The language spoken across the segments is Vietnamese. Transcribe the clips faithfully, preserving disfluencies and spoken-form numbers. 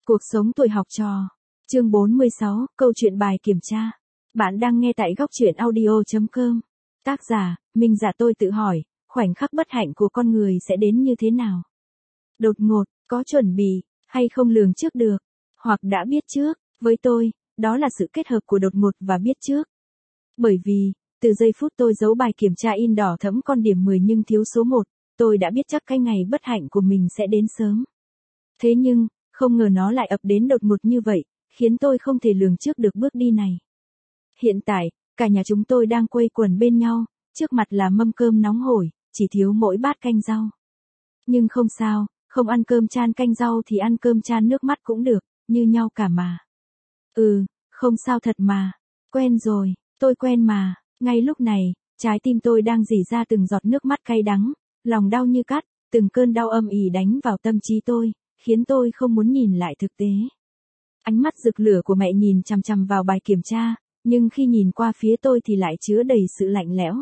Cuộc sống tuổi học trò. Chương bốn mươi sáu, câu chuyện bài kiểm tra. Bạn đang nghe tại góc truyện audio chấm com. Tác giả, Minh Dạ. Tôi tự hỏi, khoảnh khắc bất hạnh của con người sẽ đến như thế nào? Đột ngột, có chuẩn bị, hay không lường trước được, hoặc đã biết trước. Với tôi, đó là sự kết hợp của đột ngột và biết trước. Bởi vì, từ giây phút tôi giấu bài kiểm tra in đỏ thẫm con điểm mười nhưng thiếu số một, tôi đã biết chắc cái ngày bất hạnh của mình sẽ đến sớm. Thế nhưng, không ngờ nó lại ập đến đột ngột như vậy, khiến tôi không thể lường trước được bước đi này. Hiện tại, cả nhà chúng tôi đang quây quần bên nhau, trước mặt là mâm cơm nóng hổi, chỉ thiếu mỗi bát canh rau. Nhưng không sao, không ăn cơm chan canh rau thì ăn cơm chan nước mắt cũng được, như nhau cả mà. Ừ, không sao thật mà. Quen rồi, tôi quen mà. Ngay lúc này, trái tim tôi đang rỉ ra từng giọt nước mắt cay đắng, lòng đau như cắt, từng cơn đau âm ỉ đánh vào tâm trí tôi, khiến tôi không muốn nhìn lại thực tế. Ánh mắt rực lửa của mẹ nhìn chằm chằm vào bài kiểm tra, nhưng khi nhìn qua phía tôi thì lại chứa đầy sự lạnh lẽo.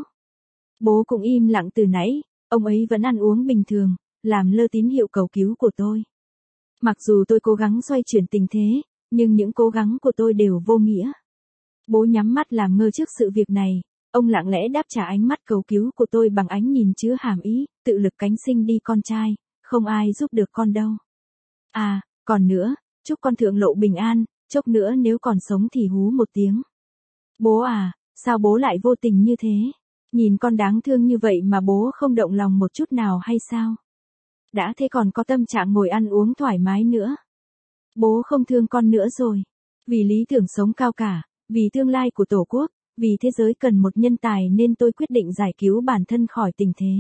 Bố cũng im lặng từ nãy, ông ấy vẫn ăn uống bình thường, làm lơ tín hiệu cầu cứu của tôi. Mặc dù tôi cố gắng xoay chuyển tình thế, nhưng những cố gắng của tôi đều vô nghĩa. Bố nhắm mắt làm ngơ trước sự việc này, ông lặng lẽ đáp trả ánh mắt cầu cứu của tôi bằng ánh nhìn chứa hàm ý, tự lực cánh sinh đi con trai, không ai giúp được con đâu. À, còn nữa, chúc con thượng lộ bình an, chốc nữa nếu còn sống thì hú một tiếng. Bố à, sao bố lại vô tình như thế? Nhìn con đáng thương như vậy mà bố không động lòng một chút nào hay sao? Đã thế còn có tâm trạng ngồi ăn uống thoải mái nữa. Bố không thương con nữa rồi. Vì lý tưởng sống cao cả, vì tương lai của Tổ quốc, vì thế giới cần một nhân tài nên tôi quyết định giải cứu bản thân khỏi tình thế.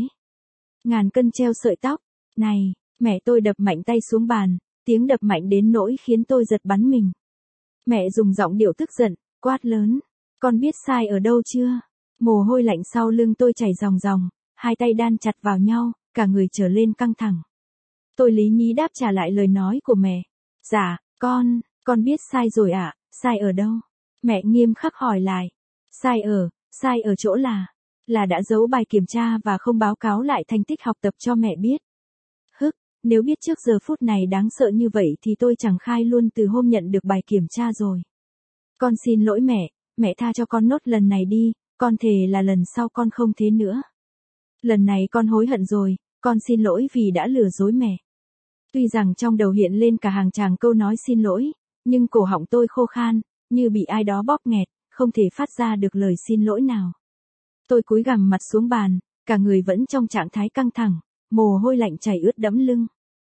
Ngàn cân treo sợi tóc. Này, mẹ tôi đập mạnh tay xuống bàn, tiếng đập mạnh đến nỗi khiến tôi giật bắn mình. Mẹ dùng giọng điệu tức giận, quát lớn. Con biết sai ở đâu chưa? Mồ hôi lạnh sau lưng tôi chảy ròng ròng, hai tay đan chặt vào nhau, cả người trở lên căng thẳng. Tôi lý nhí đáp trả lại lời nói của mẹ. Dạ, con, con biết sai rồi ạ, à? Sai ở đâu? Mẹ nghiêm khắc hỏi lại. Sai ở, sai ở chỗ là, là đã giấu bài kiểm tra và không báo cáo lại thành tích học tập cho mẹ biết. Hức, nếu biết trước giờ phút này đáng sợ như vậy thì tôi chẳng khai luôn từ hôm nhận được bài kiểm tra rồi. Con xin lỗi mẹ, mẹ tha cho con nốt lần này đi, con thề là lần sau con không thế nữa. Lần này con hối hận rồi, con xin lỗi vì đã lừa dối mẹ. Tuy rằng trong đầu hiện lên cả hàng tràng câu nói xin lỗi, nhưng cổ họng tôi khô khan, như bị ai đó bóp nghẹt, không thể phát ra được lời xin lỗi nào. Tôi cúi gằm mặt xuống bàn, cả người vẫn trong trạng thái căng thẳng, mồ hôi lạnh chảy ướt đẫm lưng.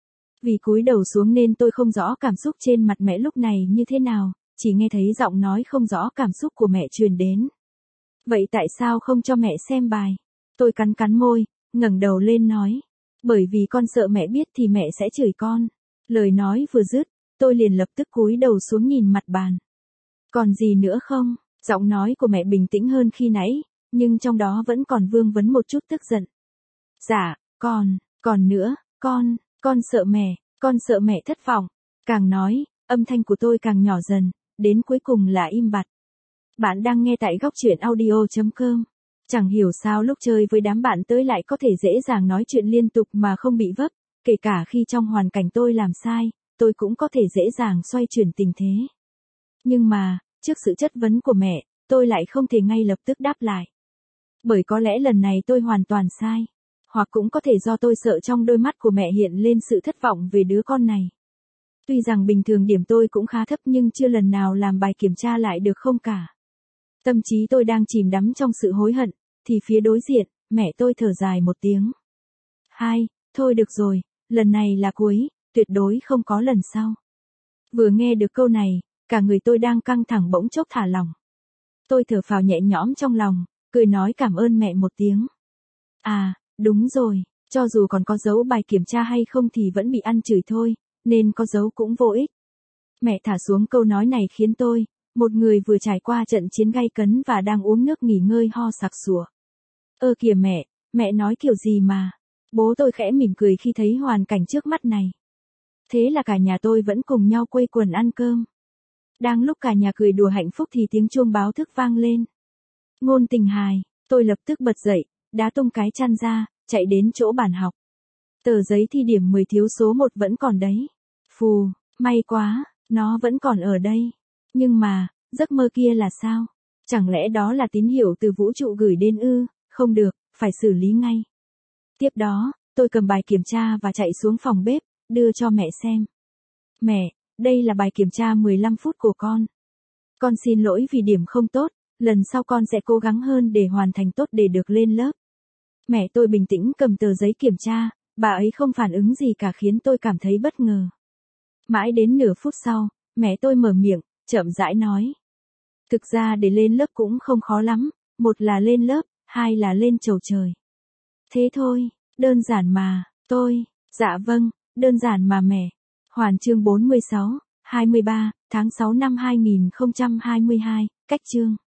Vì cúi đầu xuống nên tôi không rõ cảm xúc trên mặt mẹ lúc này như thế nào, chỉ nghe thấy giọng nói không rõ cảm xúc của mẹ truyền đến. Vậy tại sao không cho mẹ xem bài? Tôi cắn cắn môi, ngẩng đầu lên nói. Bởi vì con sợ mẹ biết thì mẹ sẽ chửi con. Lời nói vừa dứt, tôi liền lập tức cúi đầu xuống nhìn mặt bàn. Còn gì nữa không? Giọng nói của mẹ bình tĩnh hơn khi nãy, nhưng trong đó vẫn còn vương vấn một chút tức giận. Dạ, con, còn nữa, con, con sợ mẹ, con sợ mẹ thất vọng. Càng nói, âm thanh của tôi càng nhỏ dần, đến cuối cùng là im bặt. Bạn đang nghe tại góc truyện audio chấm com. Chẳng hiểu sao lúc chơi với đám bạn tới lại có thể dễ dàng nói chuyện liên tục mà không bị vấp, kể cả khi trong hoàn cảnh tôi làm sai, tôi cũng có thể dễ dàng xoay chuyển tình thế. Nhưng mà, trước sự chất vấn của mẹ, tôi lại không thể ngay lập tức đáp lại. Bởi có lẽ lần này tôi hoàn toàn sai, hoặc cũng có thể do tôi sợ trong đôi mắt của mẹ hiện lên sự thất vọng về đứa con này. Tuy rằng bình thường điểm tôi cũng khá thấp nhưng chưa lần nào làm bài kiểm tra lại được không cả. Tâm trí tôi đang chìm đắm trong sự hối hận, thì phía đối diện, mẹ tôi thở dài một tiếng. Hai, thôi được rồi, lần này là cuối, tuyệt đối không có lần sau. Vừa nghe được câu này, cả người tôi đang căng thẳng bỗng chốc thả lỏng. Tôi thở phào nhẹ nhõm trong lòng, cười nói cảm ơn mẹ một tiếng. À, đúng rồi, cho dù còn có dấu bài kiểm tra hay không thì vẫn bị ăn chửi thôi, nên có dấu cũng vô ích. Mẹ thả xuống câu nói này khiến tôi, một người vừa trải qua trận chiến gay cấn và đang uống nước nghỉ ngơi ho sặc sụa. Ơ kìa mẹ, mẹ nói kiểu gì mà. Bố tôi khẽ mỉm cười khi thấy hoàn cảnh trước mắt này. Thế là cả nhà tôi vẫn cùng nhau quây quần ăn cơm. Đang lúc cả nhà cười đùa hạnh phúc thì tiếng chuông báo thức vang lên. Ngôn Tình hài, tôi lập tức bật dậy, đá tung cái chăn ra, chạy đến chỗ bàn học. Tờ giấy thi điểm mười thiếu số một vẫn còn đấy. Phù, may quá, Nó vẫn còn ở đây. Nhưng mà, giấc mơ kia là sao? Chẳng lẽ đó là tín hiệu từ vũ trụ gửi đến ư? Không được, phải xử lý ngay. Tiếp đó, tôi cầm bài kiểm tra và chạy xuống phòng bếp, đưa cho mẹ xem. Mẹ, đây là bài kiểm tra mười lăm phút của con. Con xin lỗi vì điểm không tốt, lần sau con sẽ cố gắng hơn để hoàn thành tốt để được lên lớp. Mẹ tôi bình tĩnh cầm tờ giấy kiểm tra, bà ấy không phản ứng gì cả khiến tôi cảm thấy bất ngờ. Mãi đến nửa phút sau, mẹ tôi mở miệng, chậm rãi nói. Thực ra để lên lớp cũng không khó lắm, một là lên lớp, hai là lên chầu trời. Thế thôi, đơn giản mà, tôi, dạ vâng, đơn giản mà mẹ. Hoàn chương bốn mươi sáu, hai mươi ba, tháng sáu năm hai nghìn không trăm hai mươi hai, cách chương.